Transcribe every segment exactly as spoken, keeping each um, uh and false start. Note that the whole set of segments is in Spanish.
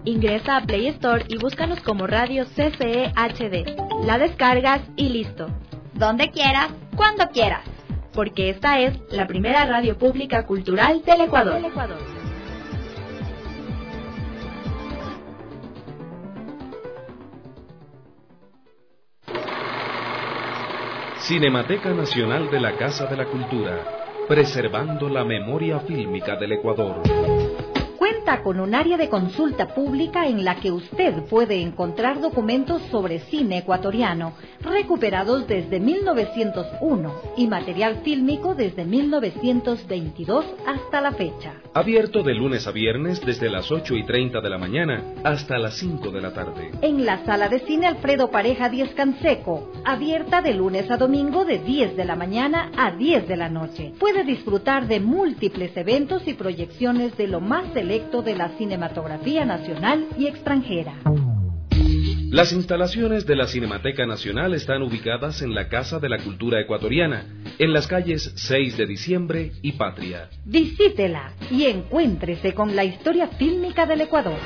Ingresa a Play Store y búscanos como Radio C C E H D. La descargas y listo. Donde quieras, cuando quieras. Porque esta es la primera radio pública cultural del Ecuador. Del Ecuador. Cinemateca Nacional de la Casa de la Cultura, preservando la memoria fílmica del Ecuador. Cuenta con un área de consulta pública en la que usted puede encontrar documentos sobre cine ecuatoriano recuperados desde mil novecientos uno y material fílmico desde mil novecientos veintidós hasta la fecha. Abierto de lunes a viernes desde las ocho y treinta de la mañana hasta las cinco de la tarde. En la sala de cine Alfredo Pareja Díez Canseco, abierta de lunes a domingo de diez de la mañana a diez de la noche. Puede disfrutar de múltiples eventos y proyecciones de lo más selecto de la cinematografía nacional y extranjera. Las instalaciones de la Cinemateca Nacional están ubicadas en la Casa de la Cultura Ecuatoriana, en las calles seis de diciembre y Patria. Visítela y encuéntrese con la historia fílmica del Ecuador.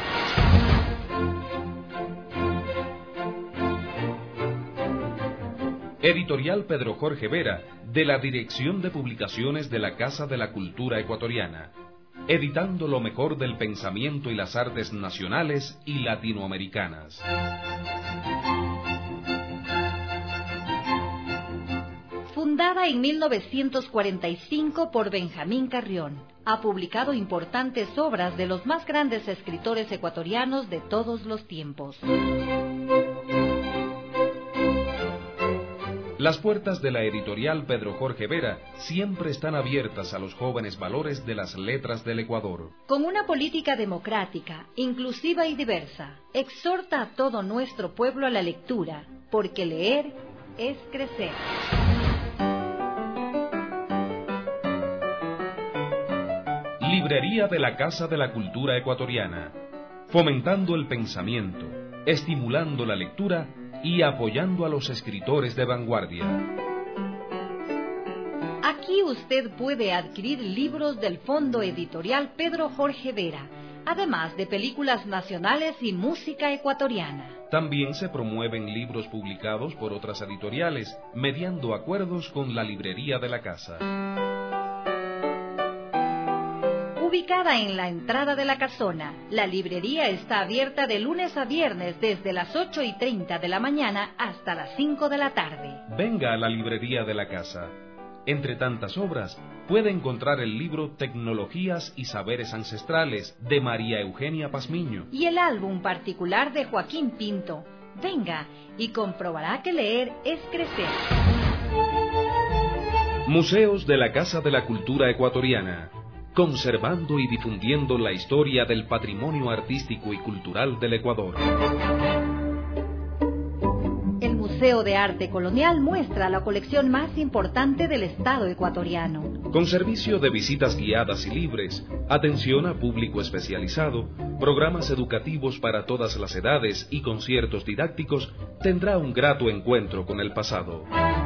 Editorial Pedro Jorge Vera, de la Dirección de Publicaciones de la Casa de la Cultura Ecuatoriana. Editando lo mejor del pensamiento y las artes nacionales y latinoamericanas. Fundada en mil novecientos cuarenta y cinco por Benjamín Carrión, ha publicado importantes obras de los más grandes escritores ecuatorianos de todos los tiempos. Las puertas de la editorial Pedro Jorge Vera siempre están abiertas a los jóvenes valores de las letras del Ecuador. Con una política democrática, inclusiva y diversa, exhorta a todo nuestro pueblo a la lectura, porque leer es crecer. Librería de la Casa de la Cultura Ecuatoriana, fomentando el pensamiento, estimulando la lectura y apoyando a los escritores de vanguardia. Aquí usted puede adquirir libros del Fondo Editorial Pedro Jorge Vera, además de películas nacionales y música ecuatoriana. También se promueven libros publicados por otras editoriales, mediando acuerdos con la librería de la casa. Ubicada en la entrada de la casona, la librería está abierta de lunes a viernes desde las ocho y treinta de la mañana hasta las cinco de la tarde. Venga a la librería de la casa. Entre tantas obras, puede encontrar el libro Tecnologías y Saberes Ancestrales de María Eugenia Pazmiño y el álbum particular de Joaquín Pinto. Venga y comprobará que leer es crecer. Museos de la Casa de la Cultura Ecuatoriana, conservando y difundiendo la historia del patrimonio artístico y cultural del Ecuador. El Museo de Arte Colonial muestra la colección más importante del Estado ecuatoriano. Con servicio de visitas guiadas y libres, atención a público especializado, programas educativos para todas las edades y conciertos didácticos, tendrá un grato encuentro con el pasado.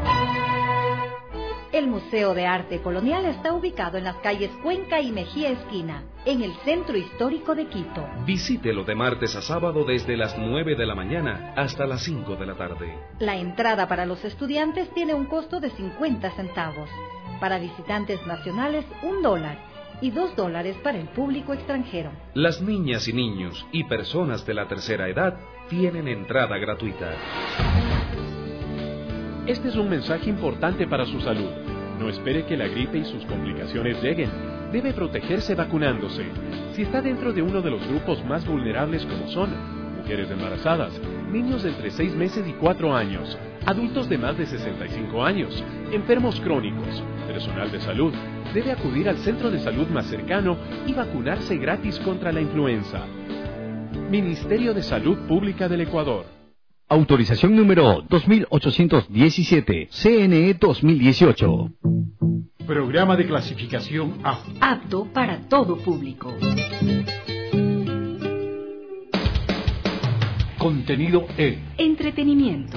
El Museo de Arte Colonial está ubicado en las calles Cuenca y Mejía Esquina, en el centro histórico de Quito. Visítelo de martes a sábado desde las nueve de la mañana hasta las cinco de la tarde. La entrada para los estudiantes tiene un costo de cincuenta centavos. Para visitantes nacionales, un dólar. Y dos dólares para el público extranjero. Las niñas y niños y personas de la tercera edad tienen entrada gratuita. Este es un mensaje importante para su salud. No espere que la gripe y sus complicaciones lleguen. Debe protegerse vacunándose. Si está dentro de uno de los grupos más vulnerables como son mujeres embarazadas, niños de entre seis meses y cuatro años, adultos de más de sesenta y cinco años, enfermos crónicos, personal de salud, debe acudir al centro de salud más cercano y vacunarse gratis contra la influenza. Ministerio de Salud Pública del Ecuador. Autorización número dos mil ochocientos diecisiete, C N E dos mil dieciocho. Programa de clasificación A. Apto para todo público. Contenido E. Entretenimiento.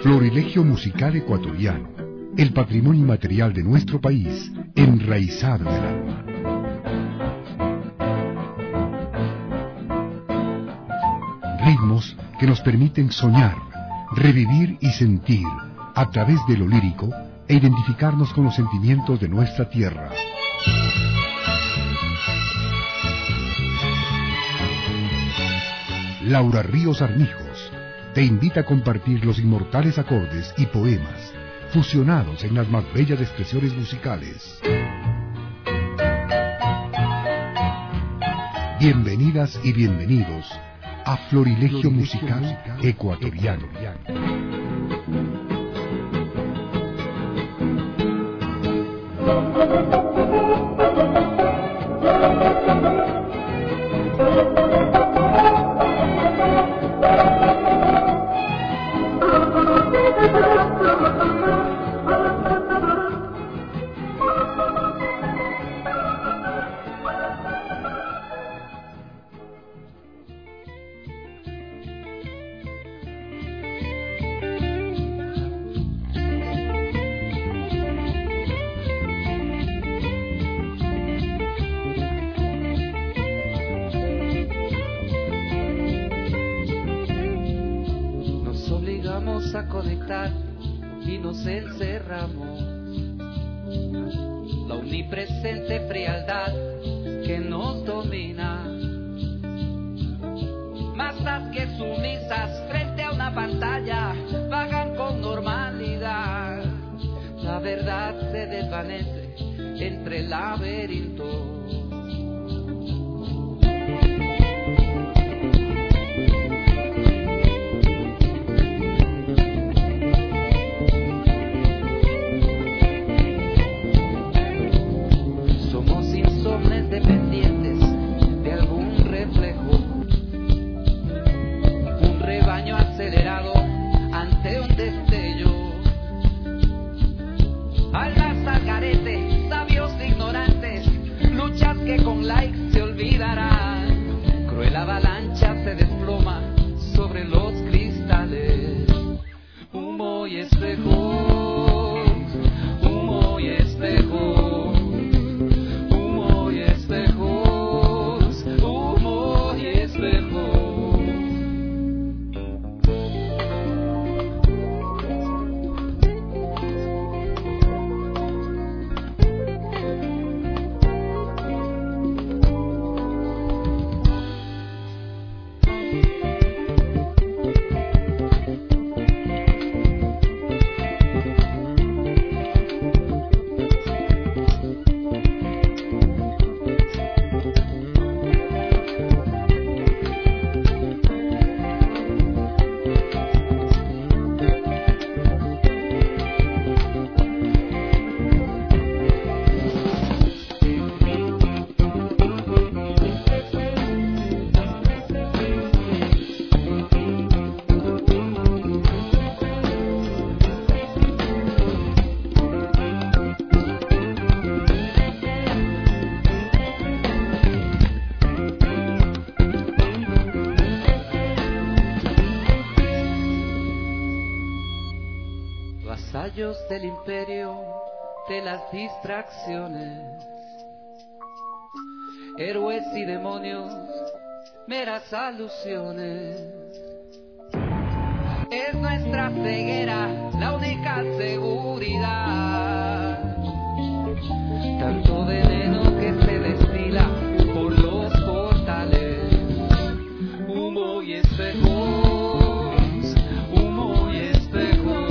Florilegio musical ecuatoriano, el patrimonio inmaterial de nuestro país, enraizado en el alma. Ritmos que nos permiten soñar, revivir y sentir, a través de lo lírico, e identificarnos con los sentimientos de nuestra tierra. Laura Ríos Armijos te invita a compartir los inmortales acordes y poemas fusionados en las más bellas expresiones musicales. Bienvenidas y bienvenidos a Florilegio Musical Ecuatoriano. A conectar y nos encerramos. La omnipresente frialdad que nos domina, masas que sumisas frente a una pantalla vagan con normalidad. La verdad se desvanece entre el laberinto. Vasallos del imperio de las distracciones, héroes y demonios, meras alusiones. Es nuestra ceguera la única seguridad. Tanto veneno que se destila por los portales, humo y espejos, humo y espejos.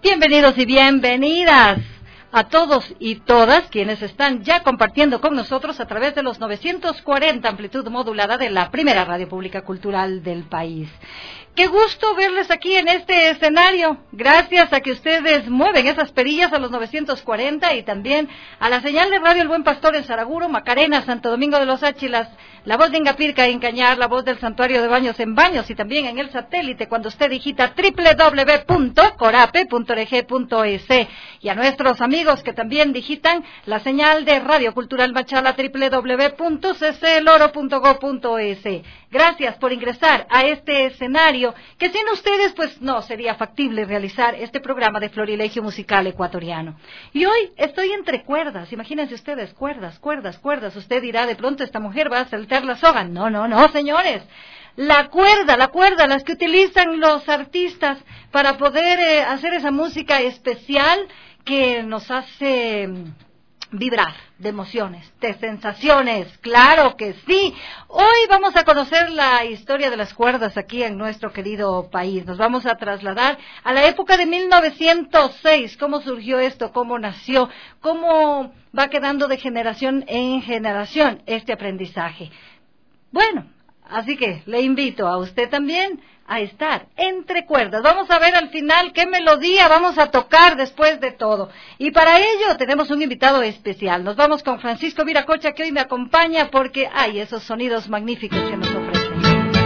Bienvenidos y bienvenidas a todos y todas quienes están ya compartiendo con nosotros a través de los novecientos cuarenta amplitud modulada de la primera radio pública cultural del país. Qué gusto verles aquí en este escenario, gracias a que ustedes mueven esas perillas a los novecientos cuarenta y también a la señal de radio El Buen Pastor en Saraguro, Macarena, Santo Domingo de los Áchilas, la voz de Ingapirca en Cañar, la voz del Santuario de Baños en Baños y también en el satélite cuando usted digita doble u doble u doble u punto corape punto org punto es y a nuestros amigos que también digitan la señal de Radio Cultural Machala doble u doble u doble u punto c c el oro punto gob punto es. Gracias por ingresar a este escenario que sin ustedes pues no sería factible realizar este programa de Florilegio Musical Ecuatoriano. Y hoy estoy entre cuerdas, imagínense ustedes, cuerdas, cuerdas, cuerdas. Usted dirá, de pronto esta mujer va a saltar la soga. No, no, no, señores. La cuerda, la cuerda, las que utilizan los artistas para poder eh, hacer esa música especial que nos hace vibrar de emociones, de sensaciones, claro que sí. Hoy vamos a conocer la historia de las cuerdas aquí en nuestro querido país. Nos vamos a trasladar a la época de mil novecientos seis, cómo surgió esto, cómo nació, cómo va quedando de generación en generación este aprendizaje. Bueno, así que le invito a usted también a estar entre cuerdas. Vamos a ver al final qué melodía vamos a tocar después de todo. Y para ello tenemos un invitado especial. Nos vamos con Francisco Viracocha, que hoy me acompaña porque hay esos sonidos magníficos que nos ofrecen.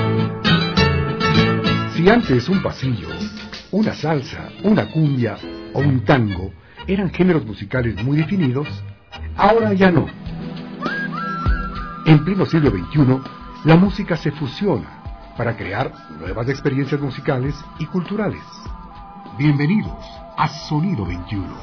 Si antes un pasillo, una salsa, una cumbia o un tango eran géneros musicales muy definidos, ahora ya no. En pleno siglo veintiuno, la música se fusiona para crear nuevas experiencias musicales y culturales. Bienvenidos a Sonido veintiuno.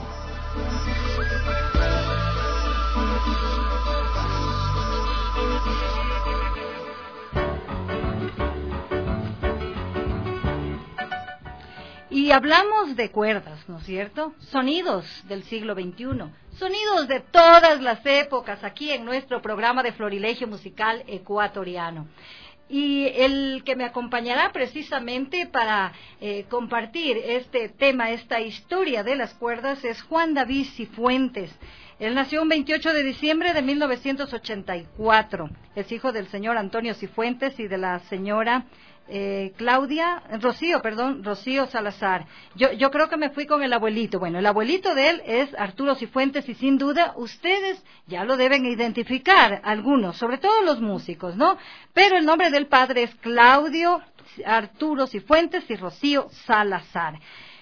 Y hablamos de cuerdas, ¿no es cierto? Sonidos del siglo veintiuno, sonidos de todas las épocas aquí en nuestro programa de Florilegio Musical Ecuatoriano. Y el que me acompañará precisamente para eh, compartir este tema, esta historia de las cuerdas, es Juan David Cifuentes. Él nació un veintiocho de diciembre de mil novecientos ochenta y cuatro. Es hijo del señor Antonio Cifuentes y de la señora eh, Claudia, Rocío, perdón, Rocío Salazar. Yo, yo creo que me fui con el abuelito. Bueno, el abuelito de él es Arturo Cifuentes y sin duda ustedes ya lo deben identificar, algunos, sobre todo los músicos, ¿no? Pero el nombre del padre es Claudio Arturo Cifuentes y Rocío Salazar.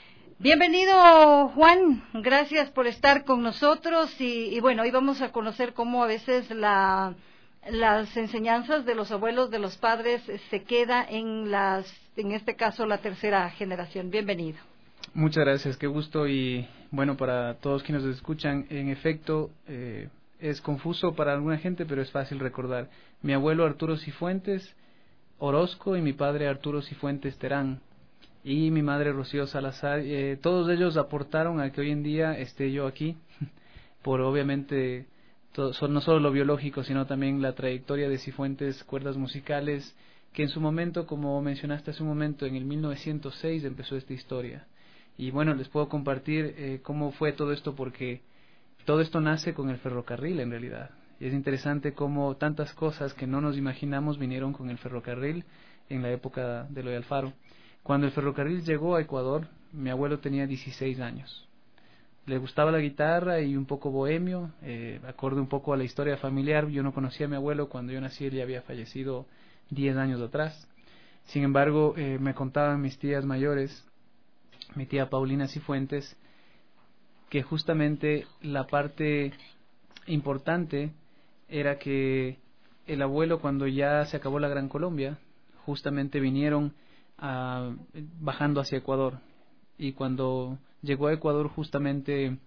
Bienvenido, Juan, gracias por estar con nosotros y, y bueno, hoy vamos a conocer cómo a veces la, las enseñanzas de los abuelos, de los padres, se queda en las, en este caso, la tercera generación. Bienvenido. Muchas gracias, qué gusto y bueno, para todos quienes nos escuchan, en efecto, eh, es confuso para alguna gente, pero es fácil recordar. Mi abuelo Arturo Cifuentes Orozco y mi padre Arturo Cifuentes Terán. Y mi madre Rocío Salazar, eh, todos ellos aportaron a que hoy en día esté yo aquí, por obviamente todo, son, no solo lo biológico, sino también la trayectoria de Cifuentes Cuerdas Musicales, que en su momento, como mencionaste hace un momento, en el mil novecientos seis empezó esta historia. Y bueno, les puedo compartir eh, cómo fue todo esto, porque todo esto nace con el ferrocarril en realidad. Y es interesante cómo tantas cosas que no nos imaginamos vinieron con el ferrocarril en la época de Eloy Alfaro. Cuando el ferrocarril llegó a Ecuador, mi abuelo tenía dieciséis años. Le gustaba la guitarra y un poco bohemio, eh, acorde un poco a la historia familiar. Yo no conocía a mi abuelo cuando yo nací, él ya había fallecido diez años atrás. Sin embargo, eh, me contaban mis tías mayores, mi tía Paulina Cifuentes, que justamente la parte importante era que el abuelo, cuando ya se acabó la Gran Colombia, justamente vinieron a, bajando hacia Ecuador, y cuando llegó a Ecuador justamente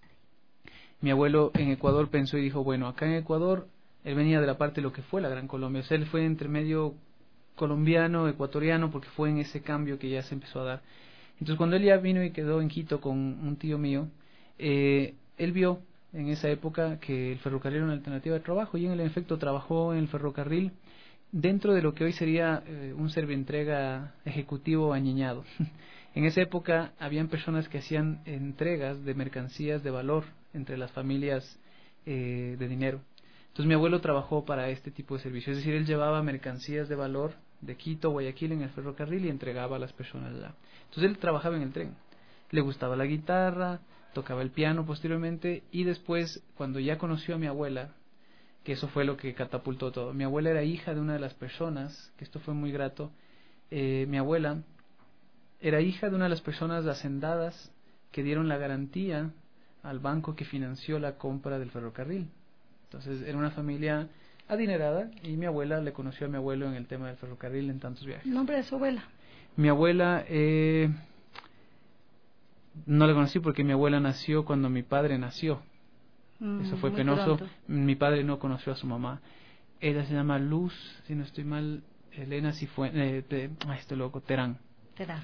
mi abuelo en Ecuador pensó y dijo, bueno, acá en Ecuador él venía de la parte de lo que fue la Gran Colombia, o sea, él fue entre medio colombiano, ecuatoriano, porque fue en ese cambio que ya se empezó a dar. Entonces cuando él ya vino y quedó en Quito con un tío mío, eh, él vio en esa época que el ferrocarril era una alternativa de trabajo, y en el efecto trabajó en el ferrocarril dentro de lo que hoy sería eh, un servientrega ejecutivo añeñado. En esa época habían personas que hacían entregas de mercancías de valor entre las familias eh, de dinero. Entonces mi abuelo trabajó para este tipo de servicio, es decir, él llevaba mercancías de valor de Quito, Guayaquil en el ferrocarril y entregaba a las personas allá. Entonces él trabajaba en el tren, le gustaba la guitarra, tocaba el piano posteriormente, y después, cuando ya conoció a mi abuela, que eso fue lo que catapultó todo. Mi abuela era hija de una de las personas, que esto fue muy grato, eh, mi abuela era hija de una de las personas hacendadas que dieron la garantía al banco que financió la compra del ferrocarril. Entonces era una familia adinerada, y mi abuela le conoció a mi abuelo en el tema del ferrocarril en tantos viajes. ¿El nombre de su abuela? Mi abuela, eh, no la conocí porque mi abuela nació cuando mi padre nació. Mm, Eso fue penoso. Pronto. Mi padre no conoció a su mamá. Ella se llama Luz, si no estoy mal, Elena Cifuentes, eh, de, ay, estoy loco, Terán. Terán.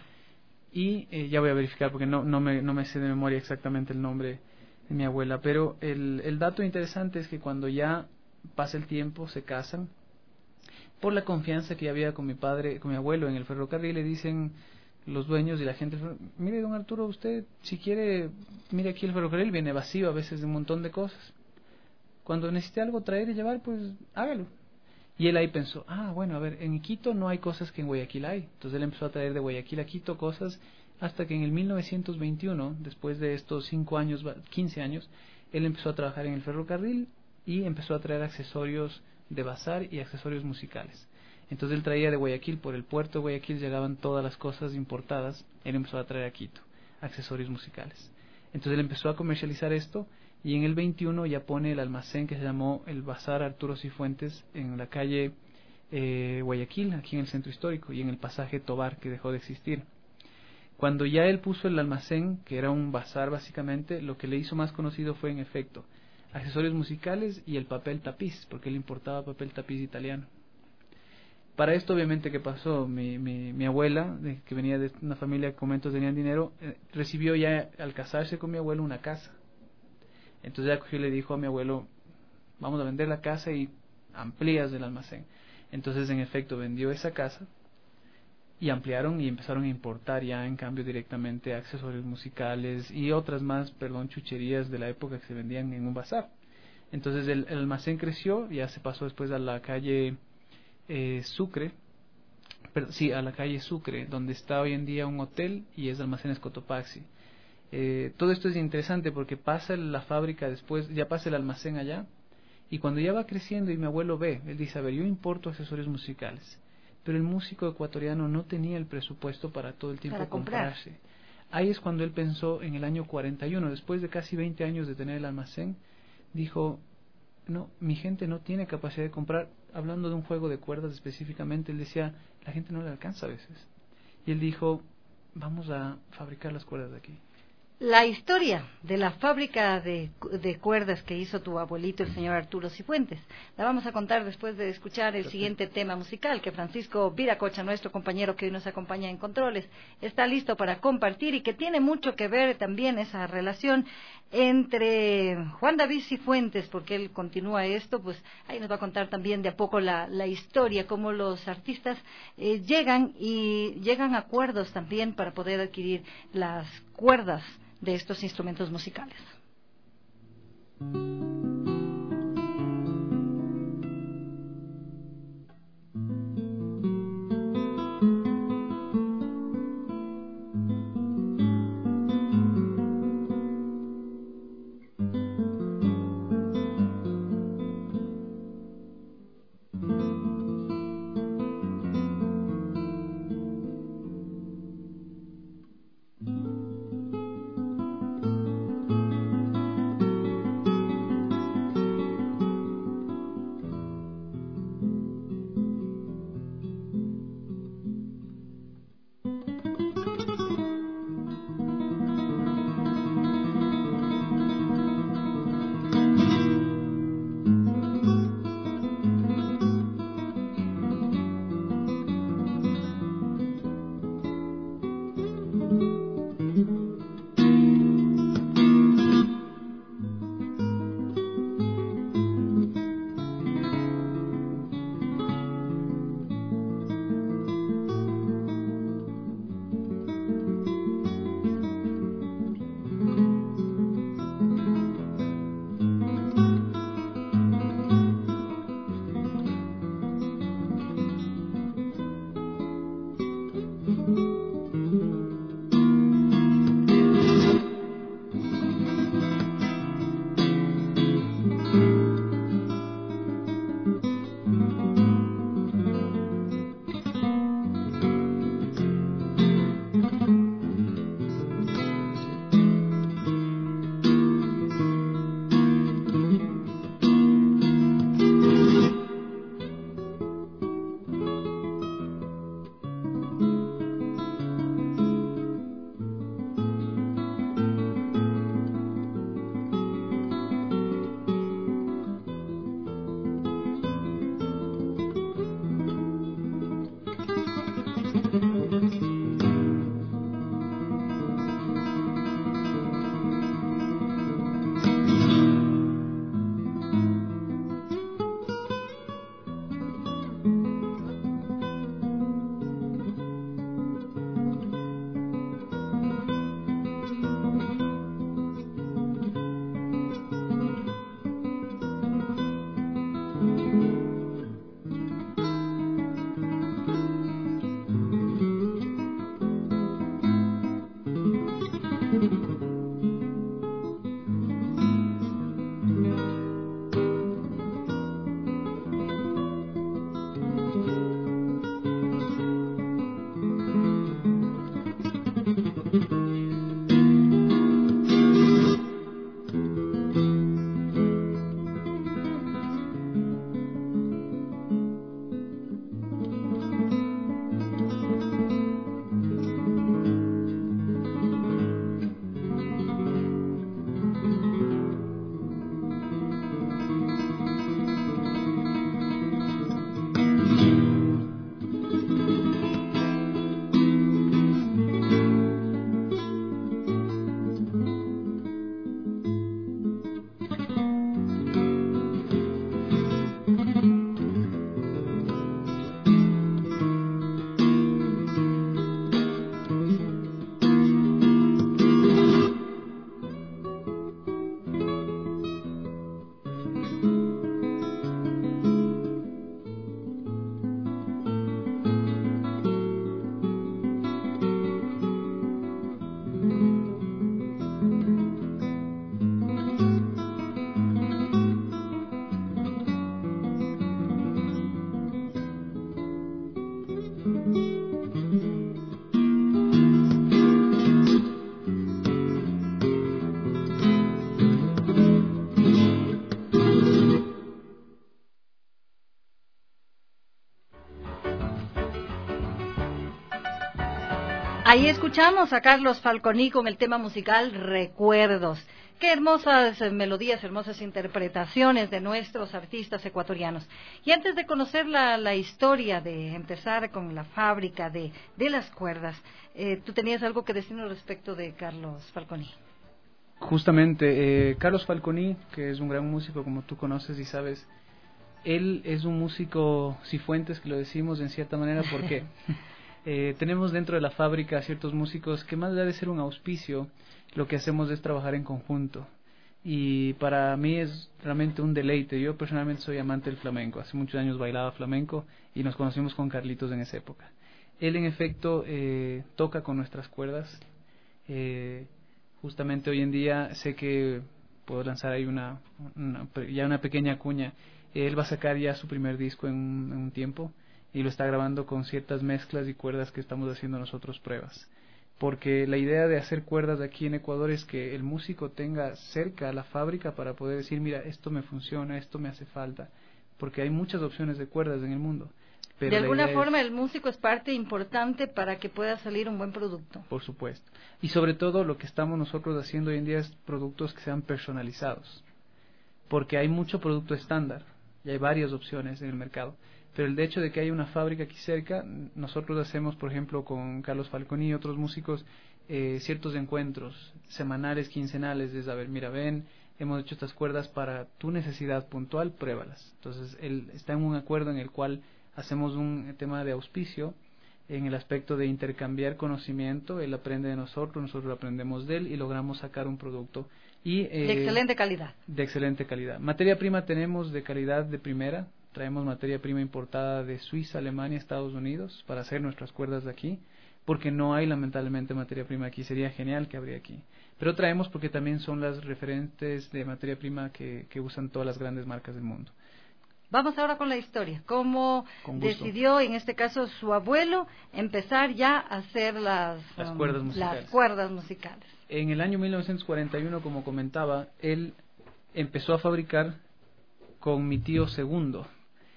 Y eh, ya voy a verificar porque no, no, me, no me sé de memoria exactamente el nombre de mi abuela. Pero el, el dato interesante es que cuando ya pasa el tiempo, se casan. Por la confianza que había con mi padre, con mi abuelo en el ferrocarril, le dicen los dueños y la gente: mire, don Arturo, usted si quiere, mire, aquí el ferrocarril viene vacío a veces de un montón de cosas. Cuando necesite algo traer y llevar, pues hágalo. Y él ahí pensó: ah, bueno, a ver, en Quito no hay cosas que en Guayaquil hay. Entonces él empezó a traer de Guayaquil a Quito cosas, hasta que en el mil novecientos veintiuno, después de estos cinco años, quince años, él empezó a trabajar en el ferrocarril y empezó a traer accesorios de bazar y accesorios musicales. Entonces él traía de Guayaquil, por el puerto de Guayaquil llegaban todas las cosas importadas, él empezó a traer a Quito accesorios musicales. Entonces él empezó a comercializar esto, y en el veintiuno ya pone el almacén que se llamó el Bazar Arturo Cifuentes en la calle eh, Guayaquil, aquí en el centro histórico, y en el pasaje Tobar, que dejó de existir. Cuando ya él puso el almacén, que era un bazar básicamente, lo que le hizo más conocido fue, en efecto, accesorios musicales y el papel tapiz, porque él importaba papel tapiz italiano. Para esto, obviamente, ¿qué pasó? Mi, mi, mi abuela, de, que venía de una familia que comentos tenían dinero, eh, recibió ya, al casarse con mi abuelo, una casa. Entonces ya cogió y le dijo a mi abuelo: vamos a vender la casa y amplías el almacén. Entonces, en efecto, vendió esa casa y ampliaron y empezaron a importar ya, en cambio, directamente accesorios musicales y otras más, perdón, chucherías de la época que se vendían en un bazar. Entonces el, el almacén creció, ya se pasó después a la calle eh, Sucre, pero, sí, a la calle Sucre, donde está hoy en día un hotel y es Almacenes Cotopaxi. Eh, todo esto es interesante porque pasa la fábrica después, ya pasa el almacén allá, y cuando ya va creciendo y mi abuelo ve, él dice: a ver, yo importo accesorios musicales, pero el músico ecuatoriano no tenía el presupuesto para todo el tiempo comprarse. Ahí es cuando él pensó, en el año cuarenta y uno, después de casi veinte años de tener el almacén, dijo: no, mi gente no tiene capacidad de comprar. Hablando de un juego de cuerdas específicamente, él decía: la gente no le alcanza a veces. Y él dijo: vamos a fabricar las cuerdas de aquí. La historia de la fábrica de, de cuerdas que hizo tu abuelito, el señor Arturo Cifuentes, la vamos a contar después de escuchar el siguiente tema musical que Francisco Viracocha, nuestro compañero que hoy nos acompaña en Controles, está listo para compartir, y que tiene mucho que ver también esa relación entre Juan David Cifuentes, porque él continúa esto, pues ahí nos va a contar también de a poco la, la historia, cómo los artistas eh, llegan y llegan a acuerdos también para poder adquirir las cuerdas de estos instrumentos musicales. Ahí escuchamos a Carlos Falconi con el tema musical Recuerdos. Qué hermosas melodías, hermosas interpretaciones de nuestros artistas ecuatorianos. Y antes de conocer la, la historia, de empezar con la fábrica de, de las cuerdas, eh, tú tenías algo que decirnos respecto de Carlos Falconi. Justamente, eh, Carlos Falconi, que es un gran músico como tú conoces y sabes, él es un músico cifuentes, que lo decimos en cierta manera, porque eh, tenemos dentro de la fábrica ciertos músicos que más allá de ser un auspicio, lo que hacemos es trabajar en conjunto. Y para mí es realmente un deleite. Yo personalmente soy amante del flamenco. Hace muchos años bailaba flamenco y nos conocimos con Carlitos en esa época. Él en efecto eh, toca con nuestras cuerdas. Eh, justamente hoy en día sé que puedo lanzar ahí una, una ya una pequeña cuña. Él va a sacar ya su primer disco en un, en un tiempo y lo está grabando con ciertas mezclas y cuerdas que estamos haciendo nosotros pruebas. Porque la idea de hacer cuerdas aquí en Ecuador es que el músico tenga cerca la fábrica para poder decir, mira, esto me funciona, esto me hace falta, porque hay muchas opciones de cuerdas en el mundo. Pero de alguna forma es, el músico es parte importante para que pueda salir un buen producto. Por supuesto. Y sobre todo lo que estamos nosotros haciendo hoy en día es productos que sean personalizados, porque hay mucho producto estándar y hay varias opciones en el mercado. Pero el hecho de que haya una fábrica aquí cerca, nosotros hacemos, por ejemplo, con Carlos Falconi y otros músicos, eh, ciertos encuentros semanales, quincenales, de saber, mira, ven, hemos hecho estas cuerdas para tu necesidad puntual, pruébalas. Entonces, él está en un acuerdo en el cual hacemos un tema de auspicio, en el aspecto de intercambiar conocimiento, él aprende de nosotros, nosotros aprendemos de él y logramos sacar un producto. Y, eh, de excelente calidad. De excelente calidad. Materia prima tenemos de calidad de primera. Traemos materia prima importada de Suiza, Alemania, Estados Unidos para hacer nuestras cuerdas de aquí, porque no hay lamentablemente materia prima aquí. Sería genial que habría aquí. Pero traemos porque también son las referentes de materia prima que, que usan todas las grandes marcas del mundo. Vamos ahora con la historia. ¿Cómo decidió, en este caso, su abuelo empezar ya a hacer las, las, um, cuerdas, musicales. las cuerdas musicales? En el año mil novecientos cuarenta y uno, como comentaba, él empezó a fabricar con mi tío segundo.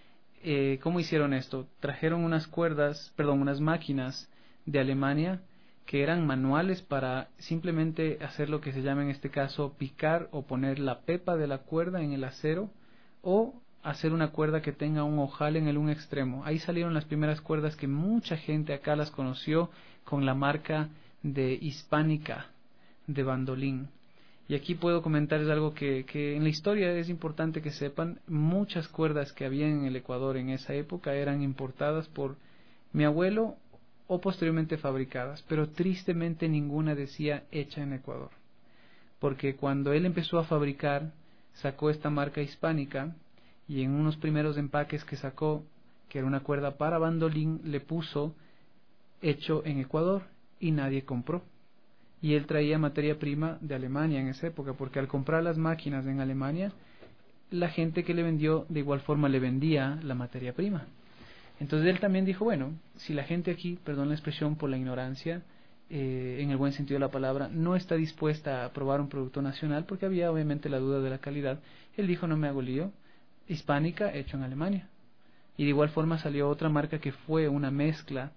Eh, ¿Cómo hicieron esto? Trajeron unas cuerdas, perdón, unas máquinas de Alemania que eran manuales para simplemente hacer lo que se llama en este caso picar o poner la pepa de la cuerda en el acero o hacer una cuerda que tenga un ojal en el un extremo. Ahí salieron las primeras cuerdas que mucha gente acá las conoció con la marca de Hispánica de bandolín. Y aquí puedo comentarles algo que, que en la historia es importante que sepan. Muchas cuerdas que había en el Ecuador en esa época eran importadas por mi abuelo o posteriormente fabricadas, pero tristemente ninguna decía hecha en Ecuador. Porque cuando él empezó a fabricar, sacó esta marca Hispánica y en unos primeros empaques que sacó, que era una cuerda para bandolín, le puso hecho en Ecuador y nadie compró. Y él traía materia prima de Alemania en esa época, porque al comprar las máquinas en Alemania, la gente que le vendió de igual forma le vendía la materia prima. Entonces él también dijo, bueno, si la gente aquí, perdón la expresión por la ignorancia, eh, en el buen sentido de la palabra, no está dispuesta a probar un producto nacional, porque había obviamente la duda de la calidad, él dijo, no me hago lío, Hispánica hecho en Alemania. Y de igual forma salió otra marca que fue una mezcla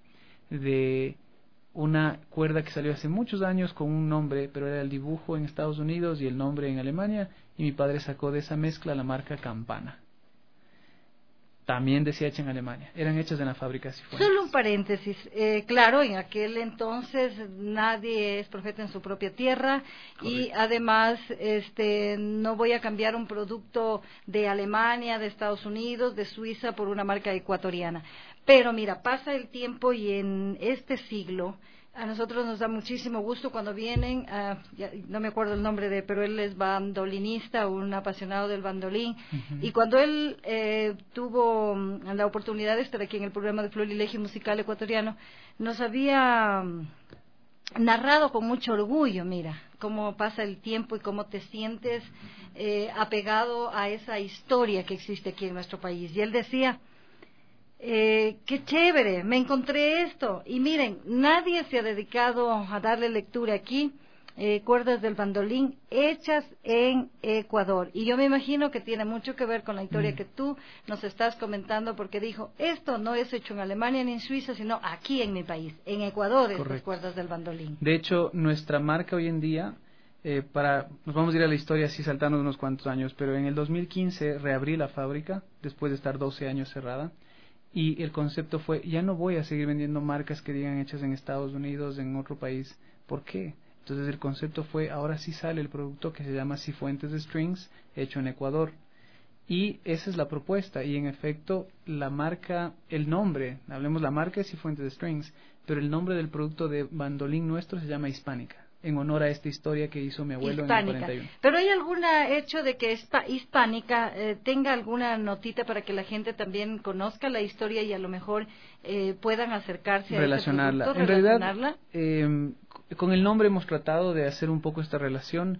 de una cuerda que salió hace muchos años con un nombre, pero era el dibujo en Estados Unidos y el nombre en Alemania, y mi padre sacó de esa mezcla la marca Campana. También decía hecha en Alemania, eran hechas en la fábrica Cifuentes. Solo un paréntesis, eh, claro, en aquel entonces nadie es profeta en su propia tierra. Correcto. Y además este no voy a cambiar un producto de Alemania, de Estados Unidos, de Suiza por una marca ecuatoriana. Pero mira, pasa el tiempo y en este siglo a nosotros nos da muchísimo gusto cuando vienen, uh, ya, no me acuerdo el nombre de, pero él es bandolinista, un apasionado del bandolín, uh-huh. Y cuando él eh, tuvo um, la oportunidad de estar aquí en el programa de Florilegio Musical Ecuatoriano, nos había um, narrado con mucho orgullo, mira, cómo pasa el tiempo y cómo te sientes eh, apegado a esa historia que existe aquí en nuestro país. Y él decía, Eh, qué chévere, me encontré esto. Y miren, nadie se ha dedicado a darle lectura aquí eh, cuerdas del bandolín hechas en Ecuador. Y yo me imagino que tiene mucho que ver con la historia mm. que tú nos estás comentando, porque dijo, esto no es hecho en Alemania ni en Suiza, sino aquí en mi país, en Ecuador, Correcto. Estas cuerdas del bandolín. De hecho, nuestra marca hoy en día, eh, para nos vamos a ir a la historia así saltando unos cuantos años, pero en el dos mil quince reabrí la fábrica, después de estar doce años cerrada, y el concepto fue, ya no voy a seguir vendiendo marcas que digan hechas en Estados Unidos, en otro país. ¿Por qué? Entonces el concepto fue, ahora sí sale el producto que se llama Cifuentes Strings, hecho en Ecuador. Y esa es la propuesta, y en efecto la marca, el nombre, hablemos la marca es Cifuentes Strings, pero el nombre del producto de bandolín nuestro se llama Hispánica, en honor a esta historia que hizo mi abuelo Hispánica. En el cuarenta y uno. Pero ¿hay algún hecho de que Hispánica eh, tenga alguna notita para que la gente también conozca la historia y a lo mejor eh, puedan acercarse relacionarla. a este producto? En relacionarla? realidad, eh, con el nombre hemos tratado de hacer un poco esta relación.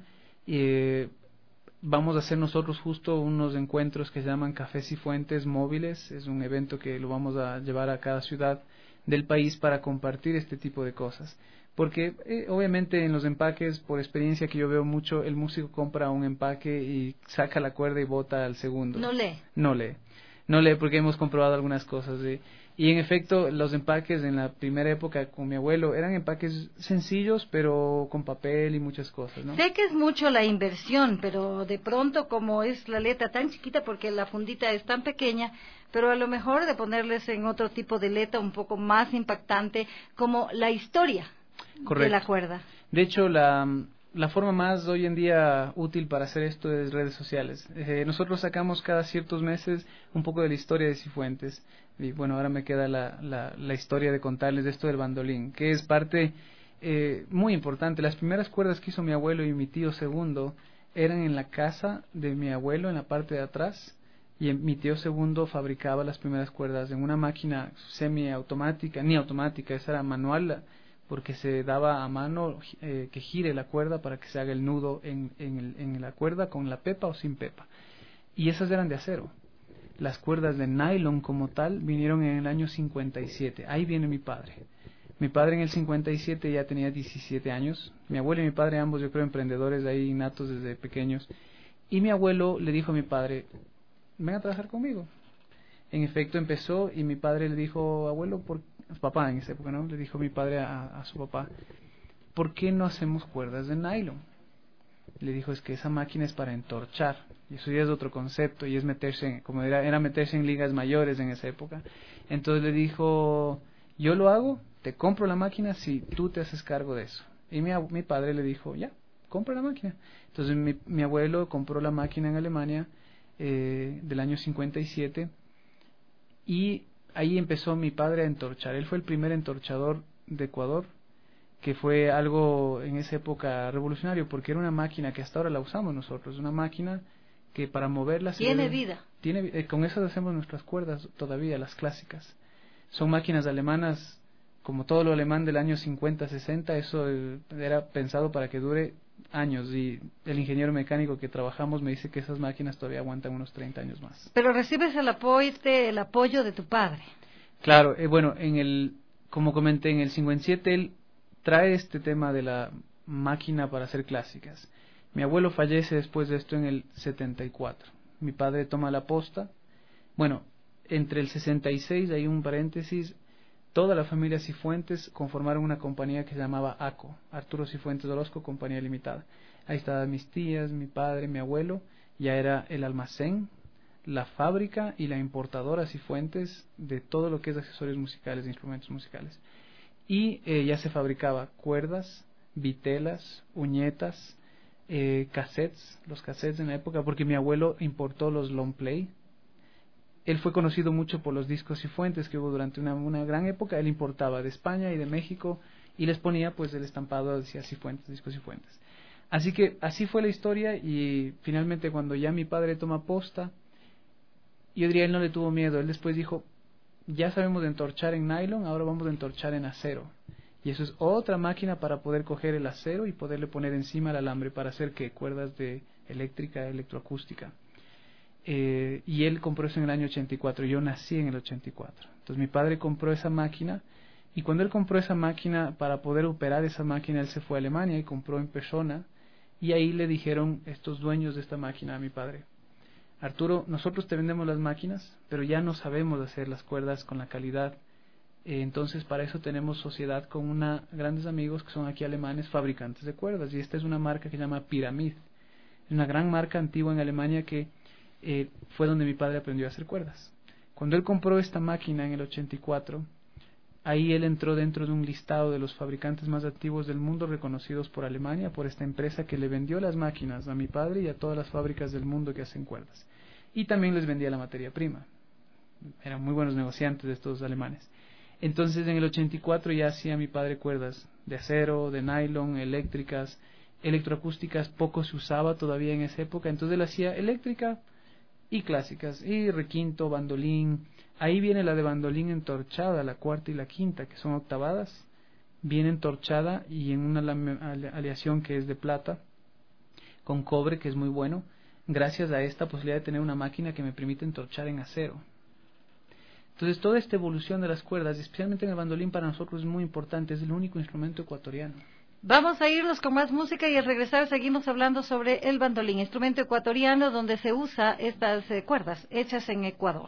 Eh, vamos a hacer nosotros justo unos encuentros que se llaman Cafés y Fuentes Móviles. Es un evento que lo vamos a llevar a cada ciudad del país para compartir este tipo de cosas. Porque eh, obviamente en los empaques, por experiencia que yo veo mucho, el músico compra un empaque y saca la cuerda y bota al segundo. No lee. No lee. No lee porque hemos comprobado algunas cosas. ¿sí? Y en efecto, los empaques en la primera época con mi abuelo eran empaques sencillos, pero con papel y muchas cosas, ¿no? Sé que es mucho la inversión, pero de pronto como es la letra tan chiquita, porque la fundita es tan pequeña, pero a lo mejor de ponerles en otro tipo de letra un poco más impactante, como la historia Correcto. De la cuerda. De hecho, la, la forma más hoy en día útil para hacer esto es redes sociales. Eh, nosotros sacamos cada ciertos meses un poco de la historia de Cifuentes. Y bueno, ahora me queda la, la, la historia de contarles de esto del bandolín, que es parte eh, muy importante. Las primeras cuerdas que hizo mi abuelo y mi tío segundo eran en la casa de mi abuelo, en la parte de atrás, y mi tío segundo fabricaba las primeras cuerdas en una máquina semiautomática, ni automática, esa era manual, porque se daba a mano eh, que gire la cuerda para que se haga el nudo en, en, el, en la cuerda con la pepa o sin pepa. Y esas eran de acero. Las cuerdas de nylon como tal vinieron en el año cincuenta y siete. Ahí viene mi padre. Mi padre en el cincuenta y siete ya tenía diecisiete años. Mi abuelo y mi padre ambos, yo creo, emprendedores ahí innatos desde pequeños. Y mi abuelo le dijo a mi padre, ven a trabajar conmigo. En efecto empezó y mi padre le dijo, abuelo, ¿por su papá en esa época, ¿no? Le dijo mi padre a, a su papá, ¿por qué no hacemos cuerdas de nylon? Le dijo, es que esa máquina es para entorchar, y eso ya es otro concepto, y es meterse, en, como era, era meterse en ligas mayores en esa época. Entonces le dijo, yo lo hago, te compro la máquina si tú te haces cargo de eso. Y mi, mi padre le dijo, ya, compra la máquina. Entonces mi, mi abuelo compró la máquina en Alemania eh, del año cincuenta y siete, y ahí empezó mi padre a entorchar. Él fue el primer entorchador de Ecuador, que fue algo en esa época revolucionario, porque era una máquina que hasta ahora la usamos nosotros, una máquina que para moverla... Tiene vida. Tiene, eh, con esas hacemos nuestras cuerdas todavía, las clásicas. Son máquinas alemanas, como todo lo alemán del año cincuenta, sesenta, eso eh, era pensado para que dure años, y el ingeniero mecánico que trabajamos me dice que esas máquinas todavía aguantan unos treinta años más. Pero recibes el apoyo, el apoyo de tu padre. Claro, eh, bueno, en el, como comenté, en el cincuenta y siete él trae este tema de la máquina para hacer clásicas. Mi abuelo fallece después de esto en el setenta y cuatro. Mi padre toma la posta. Bueno, entre el sesenta y seis, hay un paréntesis, toda la familia Cifuentes conformaron una compañía que se llamaba ACO, Arturo Cifuentes Orozco, Compañía Limitada. Ahí estaban mis tías, mi padre, mi abuelo, ya era el almacén, la fábrica y la importadora Cifuentes de todo lo que es accesorios musicales, instrumentos musicales. Y eh, ya se fabricaba cuerdas, vitelas, uñetas, eh, cassettes, los cassettes en la época, porque mi abuelo importó los long play. Él fue conocido mucho por los discos Cifuentes que hubo durante una, una gran época. Él importaba de España y de México y les ponía pues el estampado, decía Cifuentes, discos Cifuentes. Así que así fue la historia, y finalmente cuando ya mi padre toma posta, yo diría él no le tuvo miedo. Él después dijo, ya sabemos de entorchar en nylon, ahora vamos a entorchar en acero. Y eso es otra máquina para poder coger el acero y poderle poner encima el alambre para hacer que cuerdas de eléctrica, electroacústica. Eh, y él compró eso en el año ochenta y cuatro, yo nací en el ochenta y cuatro. Entonces mi padre compró esa máquina Y cuando él compró esa máquina, para poder operar esa máquina, él se fue a Alemania y compró en persona, y ahí le dijeron estos dueños de esta máquina a mi padre: Arturo, nosotros te vendemos las máquinas, pero ya no sabemos hacer las cuerdas con la calidad. Eh, entonces para eso tenemos sociedad con una grandes amigos que son aquí alemanes, fabricantes de cuerdas, y esta es una marca que se llama Pyramid. Es una gran marca antigua en Alemania que eh, fue donde mi padre aprendió a hacer cuerdas. Cuando él compró esta máquina en el ochenta y cuatro, ahí él entró dentro de un listado de los fabricantes más antiguos del mundo, reconocidos por Alemania, por esta empresa que le vendió las máquinas a mi padre y a todas las fábricas del mundo que hacen cuerdas. Y también les vendía la materia prima. Eran muy buenos negociantes estos alemanes. Entonces en el ochenta y cuatro ya hacía mi padre cuerdas de acero, de nylon, eléctricas, electroacústicas poco se usaba todavía en esa época, entonces él hacía eléctrica y clásicas, y requinto, bandolín. Ahí viene la de bandolín entorchada, la cuarta y la quinta, que son octavadas, viene entorchada y en una aleación que es de plata, con cobre, que es muy bueno, gracias a esta posibilidad de tener una máquina que me permite entorchar en acero. Entonces toda esta evolución de las cuerdas, especialmente en el bandolín, para nosotros es muy importante, es el único instrumento ecuatoriano. Vamos a irnos con más música y al regresar seguimos hablando sobre el bandolín, instrumento ecuatoriano donde se usa estas eh, cuerdas hechas en Ecuador.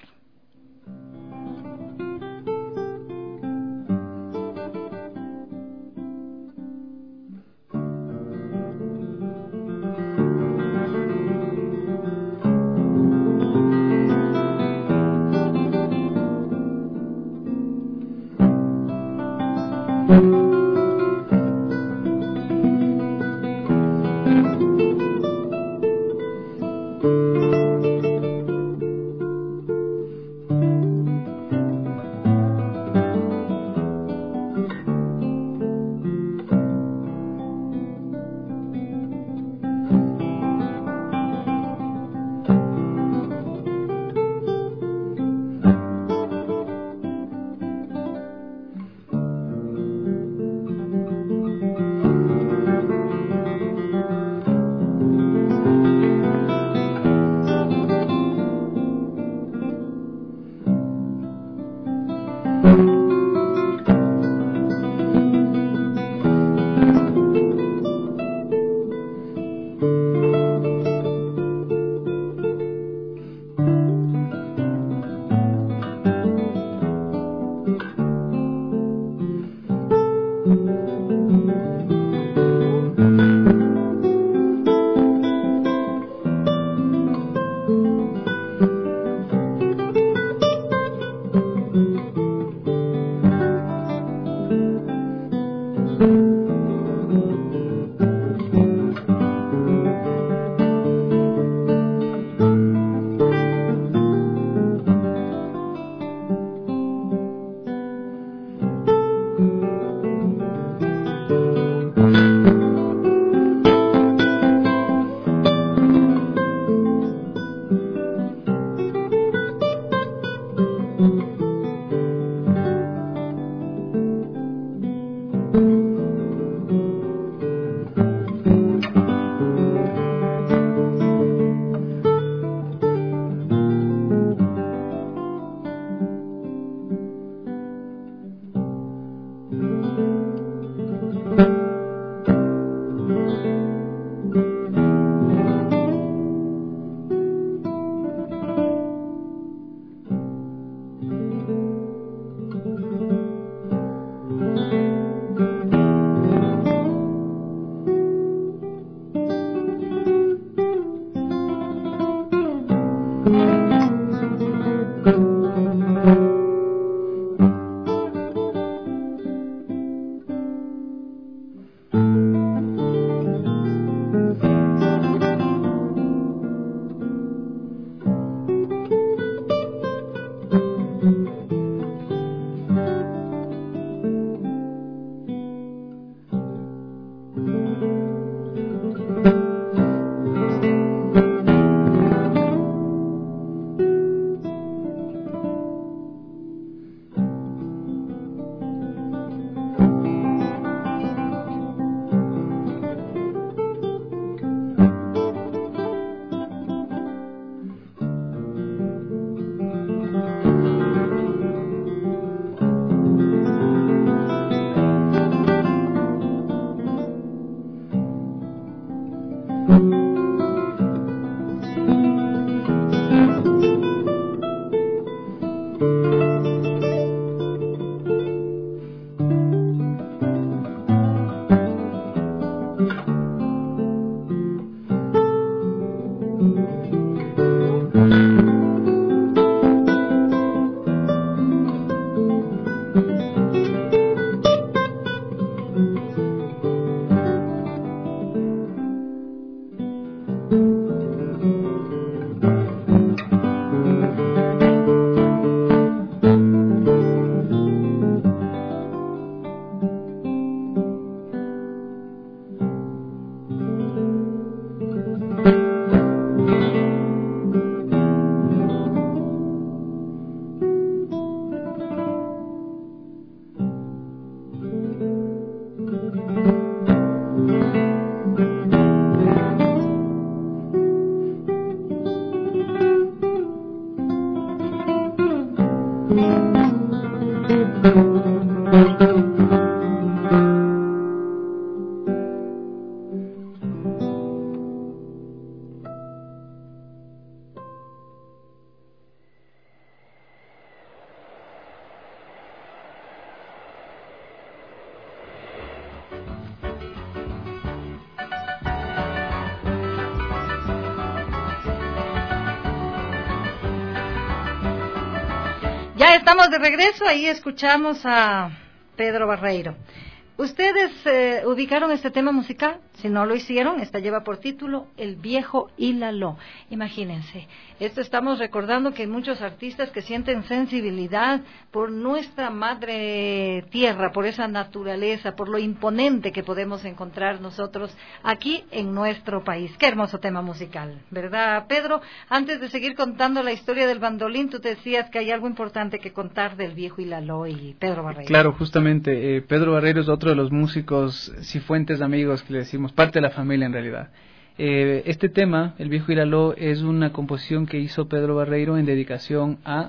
Ya estamos de regreso, ahí escuchamos a Pedro Barreiro. ¿Ustedes eh, ubicaron este tema musical? Si no lo hicieron, esta lleva por título El Viejo y la Lo. Imagínense, esto estamos recordando que hay muchos artistas que sienten sensibilidad por nuestra madre tierra, por esa naturaleza, por lo imponente que podemos encontrar nosotros aquí en nuestro país. Qué hermoso tema musical, ¿verdad, Pedro? Antes de seguir contando la historia del bandolín, tú te decías que hay algo importante que contar del Viejo y la Lo y Pedro Barreiro. Claro, justamente, eh, Pedro Barreiro es otro de los músicos cifuentes amigos que le decimos, parte de la familia en realidad. Eh, este tema, El Viejo y la Lo, es una composición que hizo Pedro Barreiro en dedicación a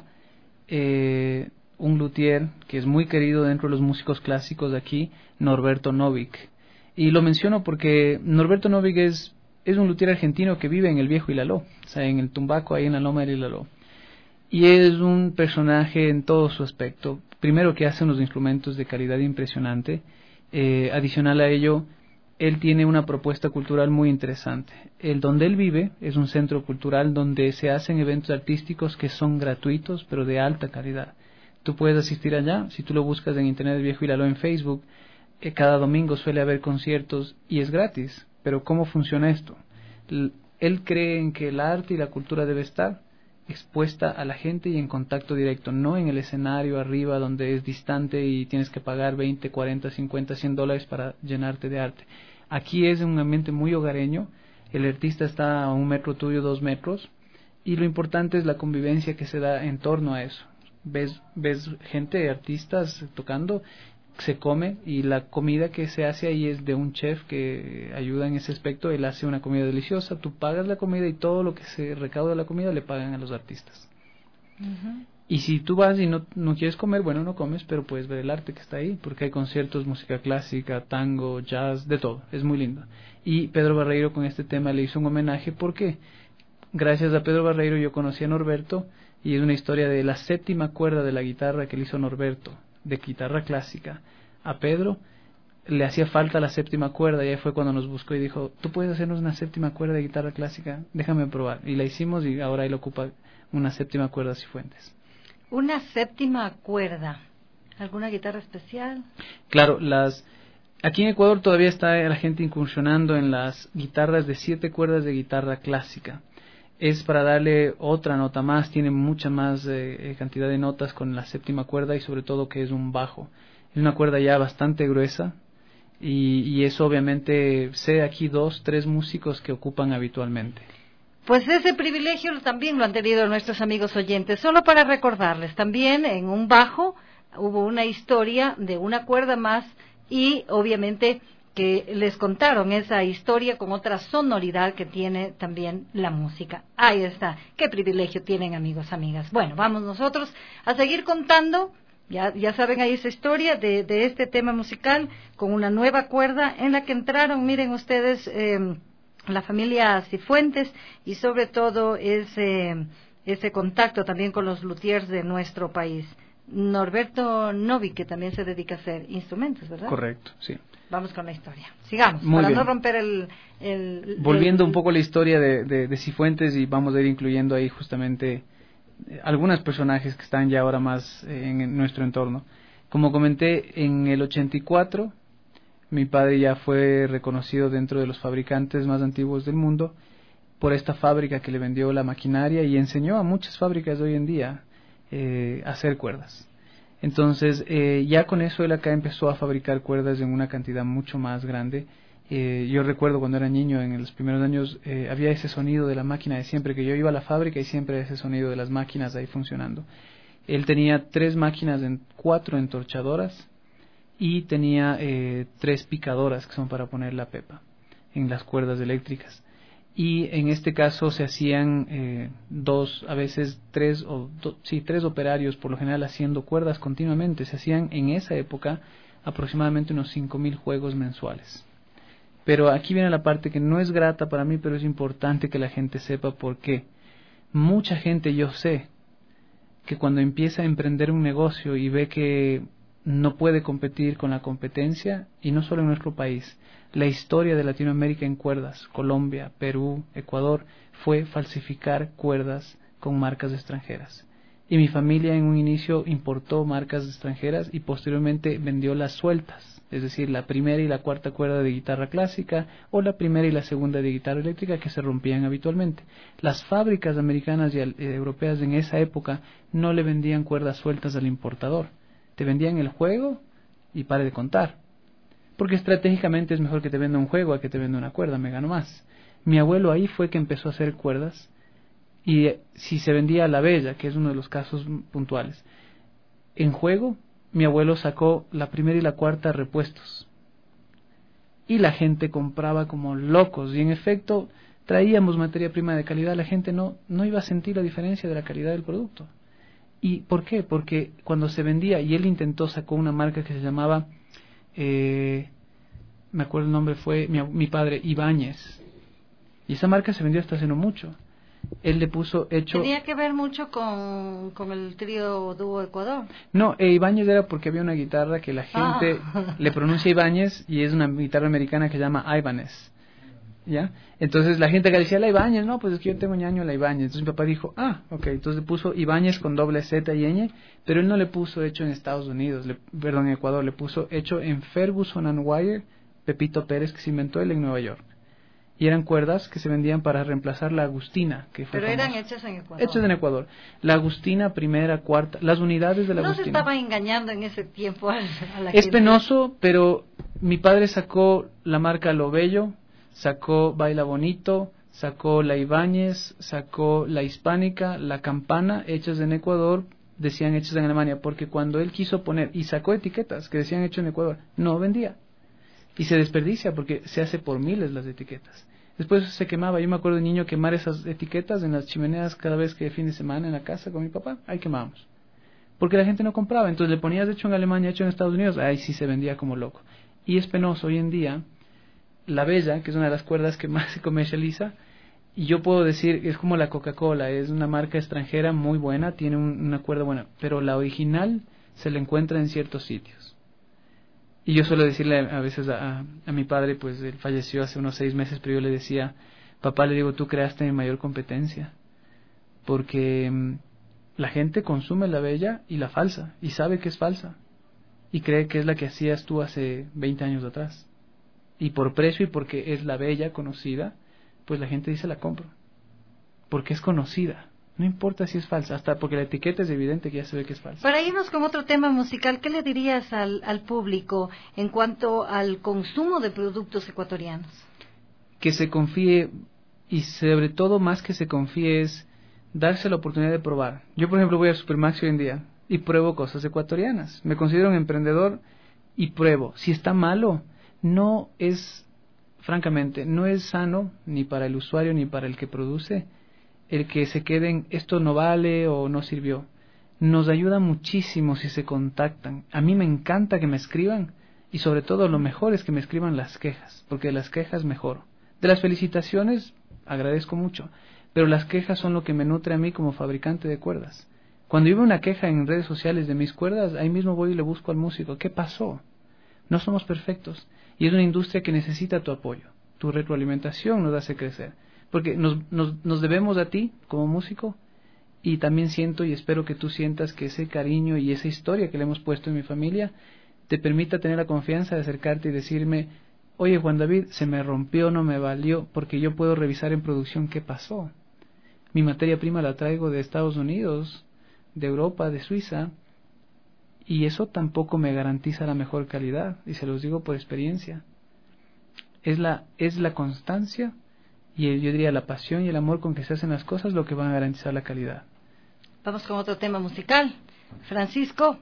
eh, un luthier que es muy querido dentro de los músicos clásicos de aquí, Norberto Novik. Y lo menciono porque Norberto Novik es, es un luthier argentino que vive en El Viejo y la Lo, o sea, en el Tumbaco, ahí en la Loma del Ilaló. Y es un personaje en todo su aspecto. Primero, que hace unos instrumentos de calidad impresionante. Eh, adicional a ello, él tiene una propuesta cultural muy interesante. El donde él vive es un centro cultural donde se hacen eventos artísticos que son gratuitos, pero de alta calidad. Tú puedes asistir allá, si tú lo buscas en internet, El Viejo y la Lo en Facebook, eh, cada domingo suele haber conciertos y es gratis. Pero ¿cómo funciona esto? L- él cree en que el arte y la cultura debe estar expuesta a la gente y en contacto directo, no en el escenario arriba donde es distante y tienes que pagar veinte, cuarenta, cincuenta, cien dólares para llenarte de arte. Aquí es un ambiente muy hogareño, el artista está a un metro tuyo, dos metros, y lo importante es la convivencia que se da en torno a eso. Ves, ves gente, artistas tocando, se come, y la comida que se hace ahí es de un chef que ayuda en ese aspecto. Él hace una comida deliciosa, tú pagas la comida y todo lo que se recauda de la comida le pagan a los artistas. Uh-huh. Y si tú vas y no, no quieres comer, bueno, no comes, pero puedes ver el arte que está ahí, porque hay conciertos, música clásica, tango, jazz, de todo, es muy lindo. Y Pedro Barreiro con este tema le hizo un homenaje, porque gracias a Pedro Barreiro yo conocí a Norberto, y es una historia de la séptima cuerda de la guitarra que le hizo Norberto, de guitarra clásica, a Pedro le hacía falta la séptima cuerda, y ahí fue cuando nos buscó y dijo, ¿tú puedes hacernos una séptima cuerda de guitarra clásica? Déjame probar. Y la hicimos, y ahora él ocupa una séptima cuerda Cifuentes. Una séptima cuerda, ¿alguna guitarra especial? Claro, las aquí en Ecuador todavía está la gente incursionando en las guitarras de siete cuerdas de guitarra clásica. Es para darle otra nota más, tiene mucha más eh, cantidad de notas con la séptima cuerda, y sobre todo que es un bajo. Es una cuerda ya bastante gruesa, y, y eso obviamente sé aquí dos, tres músicos que ocupan habitualmente. Pues ese privilegio también lo han tenido nuestros amigos oyentes. Solo para recordarles, también en un bajo hubo una historia de una cuerda más, y obviamente que les contaron esa historia con otra sonoridad que tiene también la música. Ahí está. Qué privilegio tienen, amigos, amigas. Bueno, vamos nosotros a seguir contando. Ya, ya saben ahí esa historia de, de este tema musical con una nueva cuerda en la que entraron, miren ustedes, eh, la familia Cifuentes, y sobre todo ese, ese contacto también con los luthiers de nuestro país. Norberto Novik, que también se dedica a hacer instrumentos, ¿verdad? Correcto, sí. Vamos con la historia. Sigamos, Muy para bien. no romper el... el Volviendo el, un poco a la historia de, de, de Cifuentes, y vamos a ir incluyendo ahí justamente eh, algunos personajes que están ya ahora más eh, en, en nuestro entorno. Como comenté, en el ochenta y cuatro, mi padre ya fue reconocido dentro de los fabricantes más antiguos del mundo por esta fábrica que le vendió la maquinaria y enseñó a muchas fábricas de hoy en día eh, a hacer cuerdas. Entonces, eh, ya con eso él acá empezó a fabricar cuerdas en una cantidad mucho más grande. Eh, yo recuerdo cuando era niño, en los primeros años, eh, había ese sonido de la máquina de siempre, que yo iba a la fábrica y siempre ese sonido de las máquinas ahí funcionando. Él tenía tres máquinas, en cuatro entorchadoras, y tenía eh, tres picadoras que son para poner la pepa en las cuerdas eléctricas. Y en este caso se hacían eh, dos, a veces tres o do, sí, tres operarios por lo general haciendo cuerdas continuamente. Se hacían en esa época aproximadamente unos cinco mil juegos mensuales. Pero aquí viene la parte que no es grata para mí, pero es importante que la gente sepa por qué. Mucha gente, yo sé, que cuando empieza a emprender un negocio y ve que no puede competir con la competencia, y no solo en nuestro país, la historia de Latinoamérica en cuerdas, Colombia, Perú, Ecuador, fue falsificar cuerdas con marcas extranjeras. Y mi familia en un inicio importó marcas extranjeras y posteriormente vendió las sueltas, es decir, la primera y la cuarta cuerda de guitarra clásica o la primera y la segunda de guitarra eléctrica que se rompían habitualmente. Las fábricas americanas y eh, europeas en esa época no le vendían cuerdas sueltas al importador, te vendían el juego y pare de contar, porque estratégicamente es mejor que te venda un juego a que te venda una cuerda, me gano más. Mi abuelo ahí fue que empezó a hacer cuerdas. Y eh, si se vendía la bella, que es uno de los casos puntuales, en juego, mi abuelo sacó la primera y la cuarta repuestos. Y la gente compraba como locos. Y en efecto, traíamos materia prima de calidad. La gente no, no iba a sentir la diferencia de la calidad del producto. ¿Y por qué? Porque cuando se vendía, y él intentó, sacó una marca que se llamaba, eh, me acuerdo el nombre, fue mi, mi padre, Ibáñez. Y esa marca se vendió hasta hace no mucho. Él le puso hecho... ¿Tenía que ver mucho con, con el trío dúo Ecuador? No, eh, Ibáñez era porque había una guitarra que la gente ah. le pronuncia Ibáñez y es una guitarra americana que se llama Ibanez, ¿ya? Entonces la gente que decía la Ibáñez, no, pues es que yo tengo ñaño la Ibáñez. Entonces mi papá dijo, ah, ok, entonces le puso Ibáñez con doble Z y ñ, pero él no le puso hecho en Estados Unidos, le, perdón, en Ecuador, le puso hecho en Ferguson and Wire, Pepito Pérez, que se inventó él en Nueva York. Y eran cuerdas que se vendían para reemplazar la Agustina, que fue Pero famosa. eran hechas en Ecuador. Hechas en Ecuador. La Agustina primera, cuarta, las unidades de la no Agustina. No se estaba engañando en ese tiempo a, a la Es gente. penoso, pero mi padre sacó la marca Lo Bello, sacó Baila Bonito, sacó la Ibáñez, sacó la Hispánica, la Campana, hechas en Ecuador, decían hechas en Alemania, porque cuando él quiso poner, y sacó etiquetas que decían hecho en Ecuador, no vendía. Y se desperdicia porque se hace por miles las etiquetas. Después se quemaba. Yo me acuerdo de niño quemar esas etiquetas en las chimeneas cada vez que fin de semana en la casa con mi papá. Ahí quemábamos. Porque la gente no compraba. Entonces le ponías hecho en Alemania, hecho en Estados Unidos. Ahí sí se vendía como loco. Y es penoso hoy en día. La Bella, que es una de las cuerdas que más se comercializa, y yo puedo decir, es como la Coca-Cola. Es una marca extranjera muy buena, tiene un, una cuerda buena. Pero la original se la encuentra en ciertos sitios. Y yo suelo decirle a veces a, a, a mi padre, pues él falleció hace unos seis meses, pero yo le decía, papá, le digo, tú creaste mi mayor competencia, porque mmm, la gente consume la bella y la falsa, y sabe que es falsa, y cree que es la que hacías tú hace veinte años atrás, y por precio y porque es la bella conocida, pues la gente dice la compro, porque es conocida. No importa si es falsa, hasta porque la etiqueta es evidente que ya se ve que es falsa. Para irnos con otro tema musical, ¿qué le dirías al, al público en cuanto al consumo de productos ecuatorianos? Que se confíe, y sobre todo más que se confíe es darse la oportunidad de probar. Yo, por ejemplo, voy a Supermax hoy en día y pruebo cosas ecuatorianas. Me considero un emprendedor y pruebo. Si está malo, no es, francamente, no es sano ni para el usuario ni para el que produce el que se queden, esto no vale o no sirvió. Nos ayuda muchísimo si se contactan. A mí me encanta que me escriban y sobre todo lo mejor es que me escriban las quejas, porque de las quejas mejoro. De las felicitaciones agradezco mucho, pero las quejas son lo que me nutre a mí como fabricante de cuerdas. Cuando yo veo una queja en redes sociales de mis cuerdas, ahí mismo voy y le busco al músico. ¿Qué pasó? No somos perfectos y es una industria que necesita tu apoyo. Tu retroalimentación nos hace crecer. Porque nos, nos, nos debemos a ti como músico y también siento y espero que tú sientas que ese cariño y esa historia que le hemos puesto en mi familia te permita tener la confianza de acercarte y decirme, oye Juan David, se me rompió, no me valió, porque yo puedo revisar en producción qué pasó. Mi materia prima la traigo de Estados Unidos, de Europa, de Suiza, y eso tampoco me garantiza la mejor calidad, y se los digo por experiencia. Es la, es la constancia y yo diría la pasión y el amor con que se hacen las cosas lo que van a garantizar la calidad. Vamos con otro tema musical. Francisco.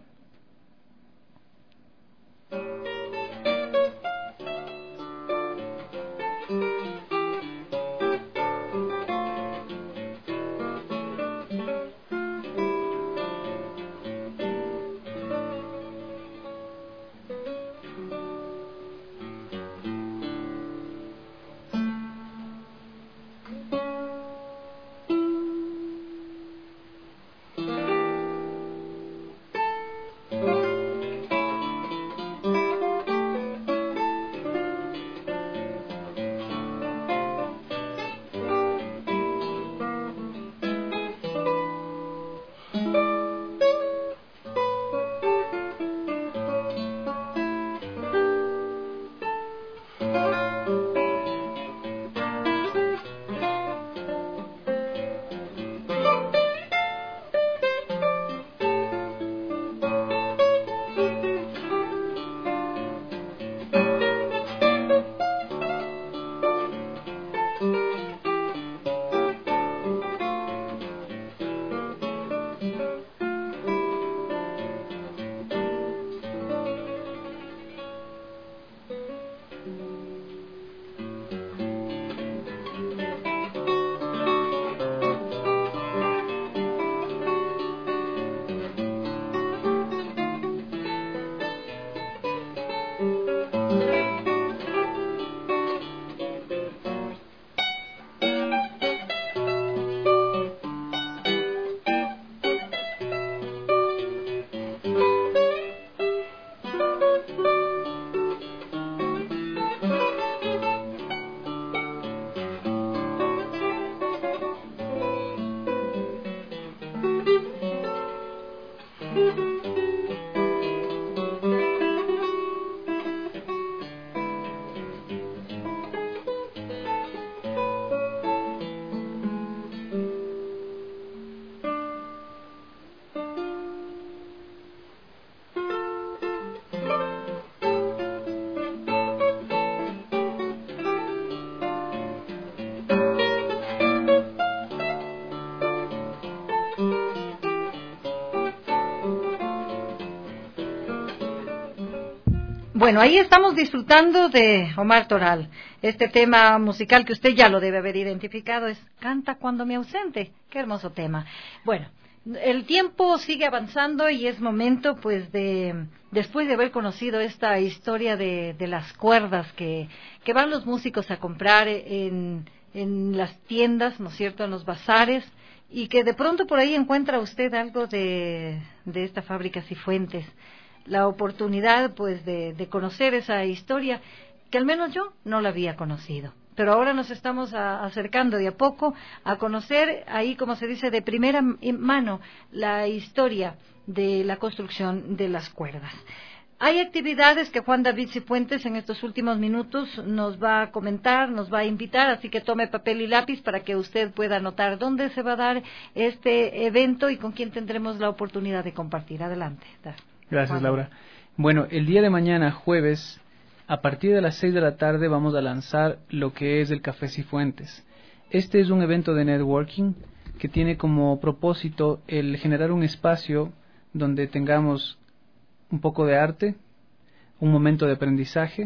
Bueno, ahí estamos disfrutando de Omar Toral. Este tema musical que usted ya lo debe haber identificado es Canta cuando me ausente. Qué hermoso tema. Bueno, el tiempo sigue avanzando y es momento, pues, de, después de haber conocido esta historia de, de las cuerdas que, que van los músicos a comprar en, en las tiendas, ¿no es cierto?, en los bazares, y que de pronto por ahí encuentra usted algo de, de esta fábrica Cifuentes. La oportunidad, pues, de, de conocer esa historia, que al menos yo no la había conocido. Pero ahora nos estamos a, acercando de a poco a conocer ahí, como se dice, de primera mano la historia de la construcción de las cuerdas. Hay actividades que Juan David Cifuentes en estos últimos minutos nos va a comentar, nos va a invitar, así que tome papel y lápiz para que usted pueda anotar dónde se va a dar este evento y con quién tendremos la oportunidad de compartir. Adelante. Gracias, Juan. Laura. Bueno, el día de mañana, jueves, a partir de las seis de la tarde vamos a lanzar lo que es el Café Cifuentes. Este es un evento de networking que tiene como propósito el generar un espacio donde tengamos un poco de arte, un momento de aprendizaje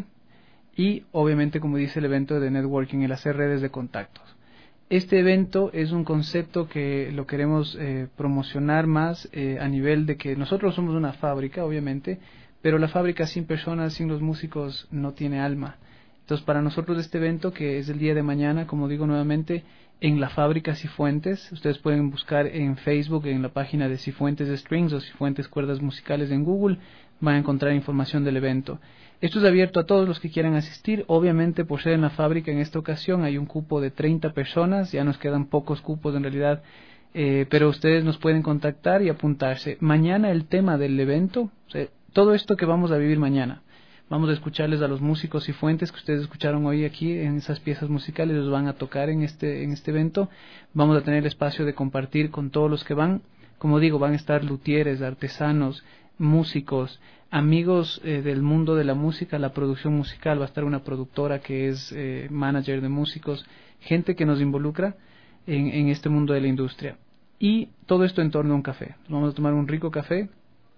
y, obviamente, como dice el evento de networking, el hacer redes de contactos. Este evento es un concepto que lo queremos eh, promocionar más eh, a nivel de que nosotros somos una fábrica, obviamente, pero la fábrica sin personas, sin los músicos, no tiene alma. Entonces, para nosotros este evento, que es el día de mañana, como digo nuevamente, en la fábrica Cifuentes, ustedes pueden buscar en Facebook, en la página de Cifuentes Strings o Cifuentes Cuerdas Musicales en Google, van a encontrar información del evento. Esto es abierto a todos los que quieran asistir. Obviamente, por ser en la fábrica en esta ocasión, hay un cupo de treinta personas, ya nos quedan pocos cupos en realidad, eh, pero ustedes nos pueden contactar y apuntarse. Mañana el tema del evento, o sea, todo esto que vamos a vivir mañana, vamos a escucharles a los músicos Cifuentes que ustedes escucharon hoy aquí en esas piezas musicales, los van a tocar en este, en este evento. Vamos a tener el espacio de compartir con todos los que van. Como digo, van a estar luthieres, artesanos, músicos, amigos eh, del mundo de la música, la producción musical. Va a estar una productora que es eh, manager de músicos, gente que nos involucra en, en este mundo de la industria. Y todo esto en torno a un café. Vamos a tomar un rico café,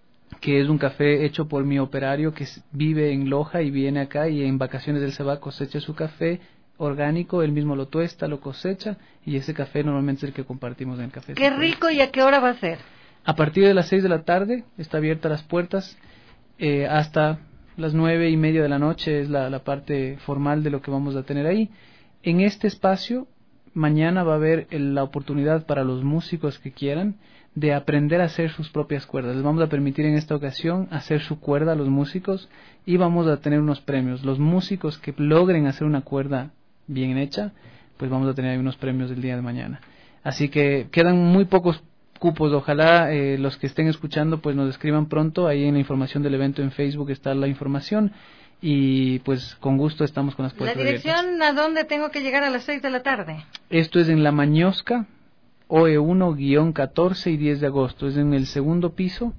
que es un café hecho por mi operario que vive en Loja y viene acá y en vacaciones él se va a cosecha su café orgánico, él mismo lo tuesta, lo cosecha y ese café normalmente es el que compartimos en el café. Qué rico. ¿Y a qué hora va a ser? A partir de las seis de la tarde está abierta las puertas eh, hasta las nueve y media de la noche es la, la parte formal de lo que vamos a tener ahí. En este espacio mañana va a haber el, la oportunidad para los músicos que quieran de aprender a hacer sus propias cuerdas. Les vamos a permitir en esta ocasión hacer su cuerda a los músicos y vamos a tener unos premios. Los músicos que logren hacer una cuerda bien hecha, pues vamos a tener ahí unos premios el día de mañana. Así que quedan muy pocos cupos. Ojalá eh, los que estén escuchando pues nos escriban pronto. Ahí en la información del evento en Facebook está la información y pues con gusto estamos con las puertas abiertas. ¿La dirección a dónde tengo que llegar a las seis de la tarde? Esto es en La Mañosca, O E uno catorce y diez de agosto. Es en el segundo piso.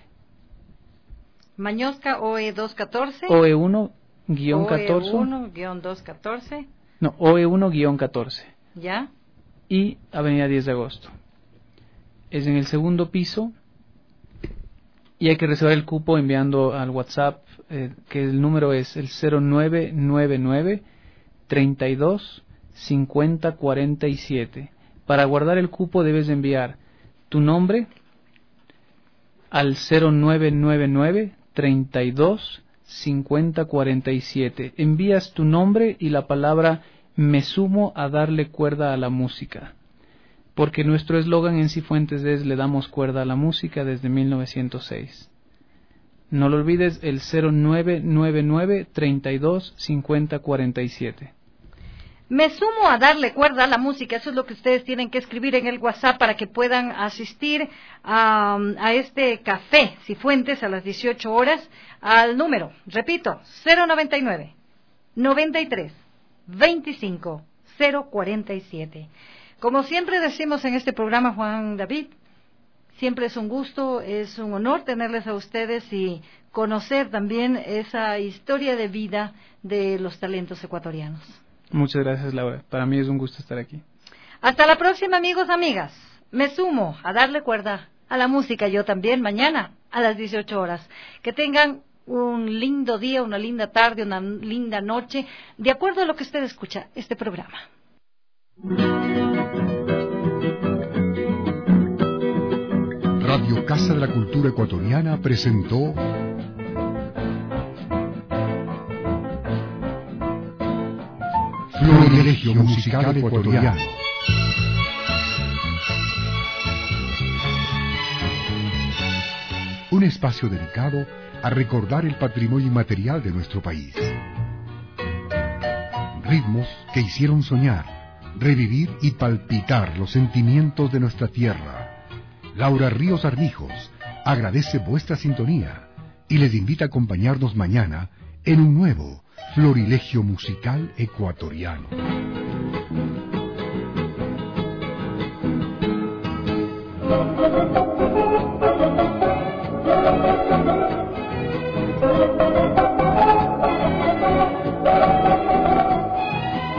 Mañosca O E dos catorce. O E uno catorce. O E uno dos catorce. No, O E uno catorce. ¿Ya? Y Avenida diez de agosto. Es en el segundo piso y hay que reservar el cupo enviando al WhatsApp, eh, que el número es el cero nueve nueve nueve, treinta y dos, cincuenta, cuarenta y siete. Para guardar el cupo debes enviar tu nombre al cero nueve nueve nueve, treinta y dos, cincuenta, cuarenta y siete. Envías tu nombre y la palabra "me sumo a darle cuerda a la música", porque nuestro eslogan en Cifuentes es "le damos cuerda a la música desde mil novecientos seis". No lo olvides, el cero nueve nueve nueve, treinta y dos, cincuenta, cuarenta y siete. Me sumo a darle cuerda a la música. Eso es lo que ustedes tienen que escribir en el WhatsApp para que puedan asistir a, a este café Cifuentes a las dieciocho horas al número, repito, cero noventa y nueve, noventa y tres, veinticinco, cero cuarenta y siete. Como siempre decimos en este programa, Juan David, siempre es un gusto, es un honor tenerles a ustedes y conocer también esa historia de vida de los talentos ecuatorianos. Muchas gracias, Laura. Para mí es un gusto estar aquí. Hasta la próxima, amigos, amigas. Me sumo a darle cuerda a la música yo también mañana a las dieciocho horas. Que tengan un lindo día, una linda tarde, una linda noche, de acuerdo a lo que usted escucha este programa. Radio Casa de la Cultura Ecuatoriana presentó Florilegio Musical Ecuatoriano. Un espacio dedicado a recordar el patrimonio inmaterial de nuestro país. Ritmos que hicieron soñar, revivir y palpitar los sentimientos de nuestra tierra. Laura Ríos Armijos agradece vuestra sintonía y les invita a acompañarnos mañana en un nuevo Florilegio Musical Ecuatoriano. Thank you.